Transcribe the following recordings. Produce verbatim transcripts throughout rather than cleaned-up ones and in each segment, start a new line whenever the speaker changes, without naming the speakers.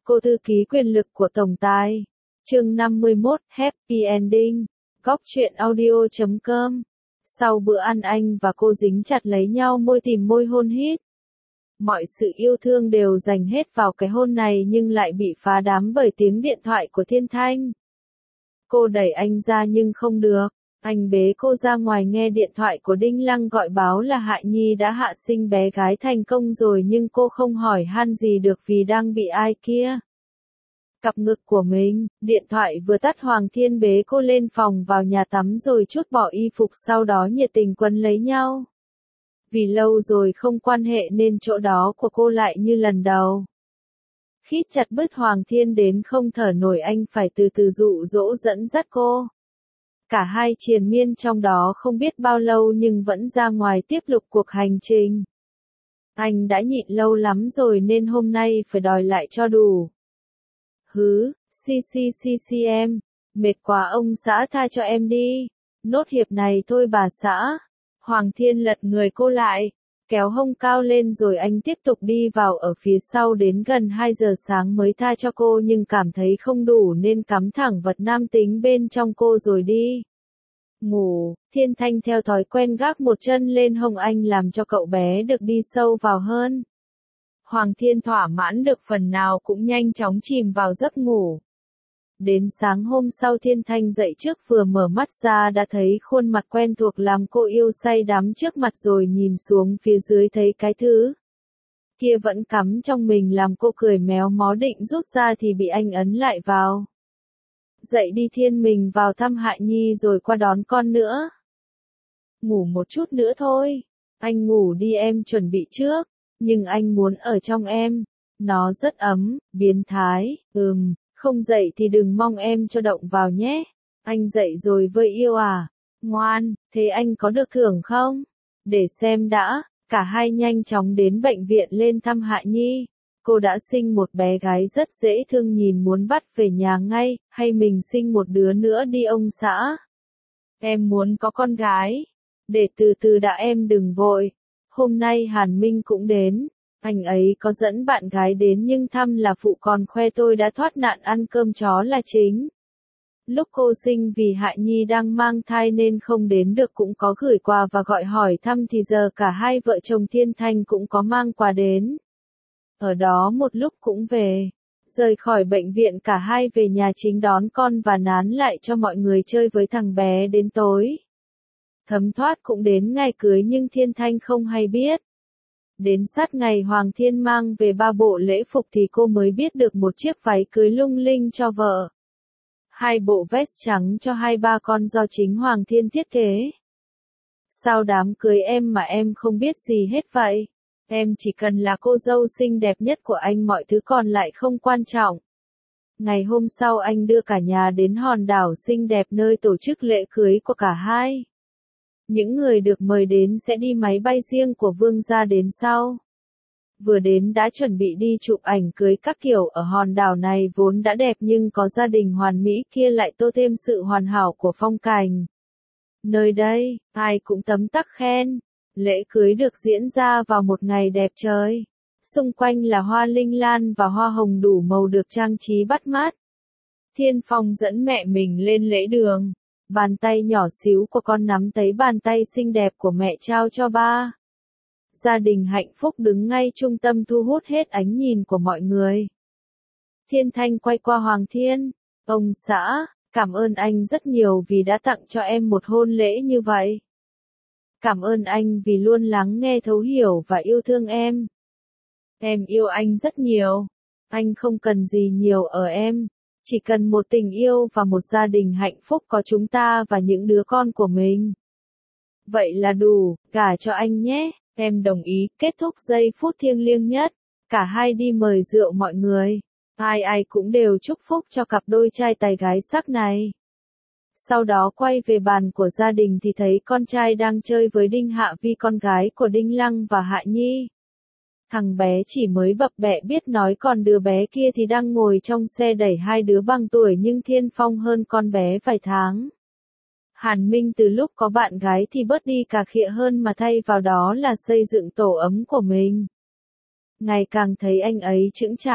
Cô thư ký quyền lực của tổng tài. Chương năm mươi mốt, Happy Ending. Góc truyện audio chấm com. Sau bữa ăn anh và cô dính chặt lấy nhau môi tìm môi hôn hít. Mọi sự yêu thương đều dành hết vào cái hôn này nhưng lại bị phá đám bởi tiếng điện thoại của Thiên Thanh. Cô đẩy anh ra nhưng không được. Anh bế cô ra ngoài nghe điện thoại của Đinh Lăng gọi báo là Hạ Nhi đã hạ sinh bé gái thành công rồi nhưng cô không hỏi han gì được vì đang bị ai kia. Cặp ngực của mình, điện thoại vừa tắt Hoàng Thiên bế cô lên phòng vào nhà tắm rồi trút bỏ y phục sau đó nhiệt tình quấn lấy nhau. Vì lâu rồi không quan hệ nên chỗ đó của cô lại như lần đầu. Khít chặt bứt Hoàng Thiên đến không thở nổi anh phải từ từ dụ dỗ dẫn dắt cô. Cả hai triền miên trong đó không biết bao lâu nhưng vẫn ra ngoài tiếp tục cuộc hành trình. Anh đã nhịn lâu lắm rồi nên hôm nay phải đòi lại cho đủ. Hứ, xi xi xi xi em, mệt quá ông xã tha cho em đi. Nốt hiệp này thôi bà xã. Hoàng Thiên lật người cô lại, kéo hông cao lên rồi anh tiếp tục đi vào ở phía sau đến gần hai giờ sáng mới tha cho cô nhưng cảm thấy không đủ nên cắm thẳng vật nam tính bên trong cô rồi đi. Ngủ, Thiên Thanh theo thói quen gác một chân lên hông anh làm cho cậu bé được đi sâu vào hơn. Hoàng Thiên thỏa mãn được phần nào cũng nhanh chóng chìm vào giấc ngủ. Đến sáng hôm sau Thiên Thanh dậy trước vừa mở mắt ra đã thấy khuôn mặt quen thuộc làm cô yêu say đắm trước mặt rồi nhìn xuống phía dưới thấy cái thứ kia vẫn cắm trong mình làm cô cười méo mó định rút ra thì bị anh ấn lại vào. Dậy đi Thiên, mình vào thăm Hạ Nhi rồi qua đón con nữa. Ngủ một chút nữa thôi. Anh ngủ đi em chuẩn bị trước. Nhưng anh muốn ở trong em. Nó rất ấm, biến thái, ừm, không dậy thì đừng mong em cho động vào nhé. Anh dậy rồi vơi yêu à? Ngoan, thế anh có được thưởng không? Để xem đã. Cả hai nhanh chóng đến bệnh viện lên thăm Hạ Nhi. Cô đã sinh một bé gái rất dễ thương nhìn muốn bắt về nhà ngay, hay mình sinh một đứa nữa đi ông xã? Em muốn có con gái. Để từ từ đã em đừng vội. Hôm nay Hàn Minh cũng đến. Anh ấy có dẫn bạn gái đến nhưng thăm là phụ còn khoe tôi đã thoát nạn ăn cơm chó là chính. Lúc cô sinh vì Hạ Nhi đang mang thai nên không đến được cũng có gửi quà và gọi hỏi thăm thì giờ cả hai vợ chồng Thiên Thanh cũng có mang quà đến. Ở đó một lúc cũng về. Rời khỏi bệnh viện cả hai về nhà chính đón con và nán lại cho mọi người chơi với thằng bé đến tối. Thấm thoát cũng đến ngày cưới nhưng Thiên Thanh không hay biết. Đến sát ngày Hoàng Thiên mang về ba bộ lễ phục thì cô mới biết được một chiếc váy cưới lung linh cho vợ. Hai bộ vest trắng cho hai ba con do chính Hoàng Thiên thiết kế. Sao đám cưới em mà em không biết gì hết vậy? Em chỉ cần là cô dâu xinh đẹp nhất của anh, mọi thứ còn lại không quan trọng. Ngày hôm sau anh đưa cả nhà đến hòn đảo xinh đẹp nơi tổ chức lễ cưới của cả hai. Những người được mời đến sẽ đi máy bay riêng của vương gia đến sau. Vừa đến đã chuẩn bị đi chụp ảnh cưới các kiểu ở hòn đảo này vốn đã đẹp nhưng có gia đình hoàn mỹ kia lại tô thêm sự hoàn hảo của phong cảnh. Nơi đây, ai cũng tấm tắc khen. Lễ cưới được diễn ra vào một ngày đẹp trời. Xung quanh là hoa linh lan và hoa hồng đủ màu được trang trí bắt mắt. Thiên Phong dẫn mẹ mình lên lễ đường. Bàn tay nhỏ xíu của con nắm thấy bàn tay xinh đẹp của mẹ trao cho ba. Gia đình hạnh phúc đứng ngay trung tâm thu hút hết ánh nhìn của mọi người. Thiên Thanh quay qua Hoàng Thiên. Ông xã, cảm ơn anh rất nhiều vì đã tặng cho em một hôn lễ như vậy. Cảm ơn anh vì luôn lắng nghe thấu hiểu và yêu thương em. Em yêu anh rất nhiều. Anh không cần gì nhiều ở em. Chỉ cần một tình yêu và một gia đình hạnh phúc có chúng ta và những đứa con của mình. Vậy là đủ, gả cho anh nhé. Em đồng ý. Kết thúc giây phút thiêng liêng nhất. Cả hai đi mời rượu mọi người. Ai ai cũng đều chúc phúc cho cặp đôi trai tài gái sắc này. Sau đó quay về bàn của gia đình thì thấy con trai đang chơi với Đinh Hạ Vi, con gái của Đinh Lăng và Hạ Nhi. Thằng bé chỉ mới bập bẹ biết nói còn đứa bé kia thì đang ngồi trong xe đẩy hai đứa bằng tuổi nhưng Thiên Phong hơn con bé vài tháng. Hàn Minh từ lúc có bạn gái thì bớt đi cà khịa hơn mà thay vào đó là xây dựng tổ ấm của mình. Ngày càng thấy anh ấy chững chạc,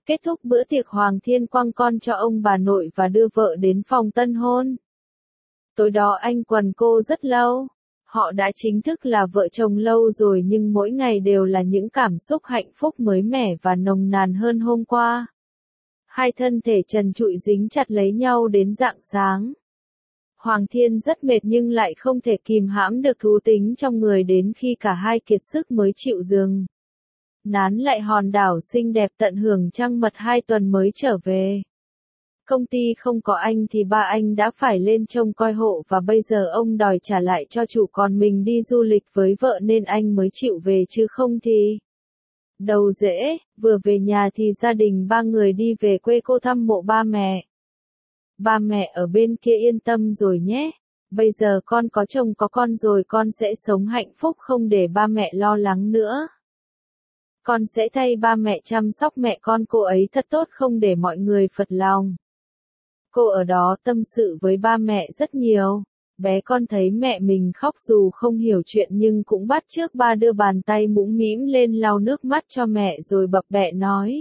Kết thúc bữa tiệc Hoàng Thiên quăng con cho ông bà nội và đưa vợ đến phòng tân hôn. Tối đó anh quần cô rất lâu. Họ đã chính thức là vợ chồng lâu rồi nhưng mỗi ngày đều là những cảm xúc hạnh phúc mới mẻ và nồng nàn hơn hôm qua. Hai thân thể trần trụi dính chặt lấy nhau đến rạng sáng. Hoàng Thiên rất mệt nhưng lại không thể kìm hãm được thú tính trong người đến khi cả hai kiệt sức mới chịu dừng. Nán lại hòn đảo xinh đẹp tận hưởng trăng mật hai tuần mới trở về. Công ty không có anh thì ba anh đã phải lên trông coi hộ và bây giờ ông đòi trả lại cho chủ còn mình đi du lịch với vợ nên anh mới chịu về chứ không thì... Đầu dễ, vừa về nhà thì gia đình ba người đi về quê cô thăm mộ ba mẹ. Ba mẹ ở bên kia yên tâm rồi nhé. Bây giờ con có chồng có con rồi con sẽ sống hạnh phúc không để ba mẹ lo lắng nữa. Con sẽ thay ba mẹ chăm sóc mẹ con cô ấy thật tốt không để mọi người phật lòng. Cô ở đó tâm sự với ba mẹ rất nhiều. Bé con thấy mẹ mình khóc dù không hiểu chuyện nhưng cũng bắt chước ba đưa bàn tay mũm mĩm lên lau nước mắt cho mẹ rồi bập bẹ nói.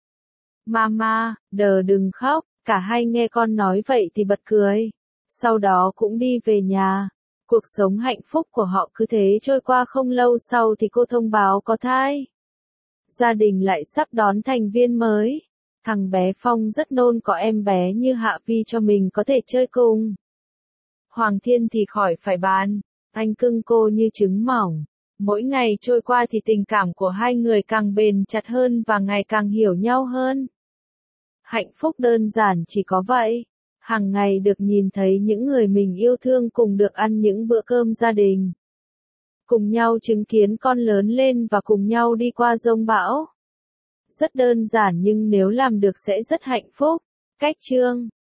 Mama, đờ đừng khóc, cả hai nghe con nói vậy thì bật cười. Sau đó cũng đi về nhà. Cuộc sống hạnh phúc của họ cứ thế trôi qua không lâu sau thì cô thông báo có thai. Gia đình lại sắp đón thành viên mới. Thằng bé Phong rất nôn có em bé như Hạ Vi cho mình có thể chơi cùng. Hoàng Thiên thì khỏi phải bàn, anh cưng cô như trứng mỏng. Mỗi ngày trôi qua thì tình cảm của hai người càng bền chặt hơn và ngày càng hiểu nhau hơn. Hạnh phúc đơn giản chỉ có vậy. Hàng ngày được nhìn thấy những người mình yêu thương cùng được ăn những bữa cơm gia đình. Cùng nhau chứng kiến con lớn lên và cùng nhau đi qua giông bão. Rất đơn giản nhưng nếu làm được sẽ rất hạnh phúc. Cách chương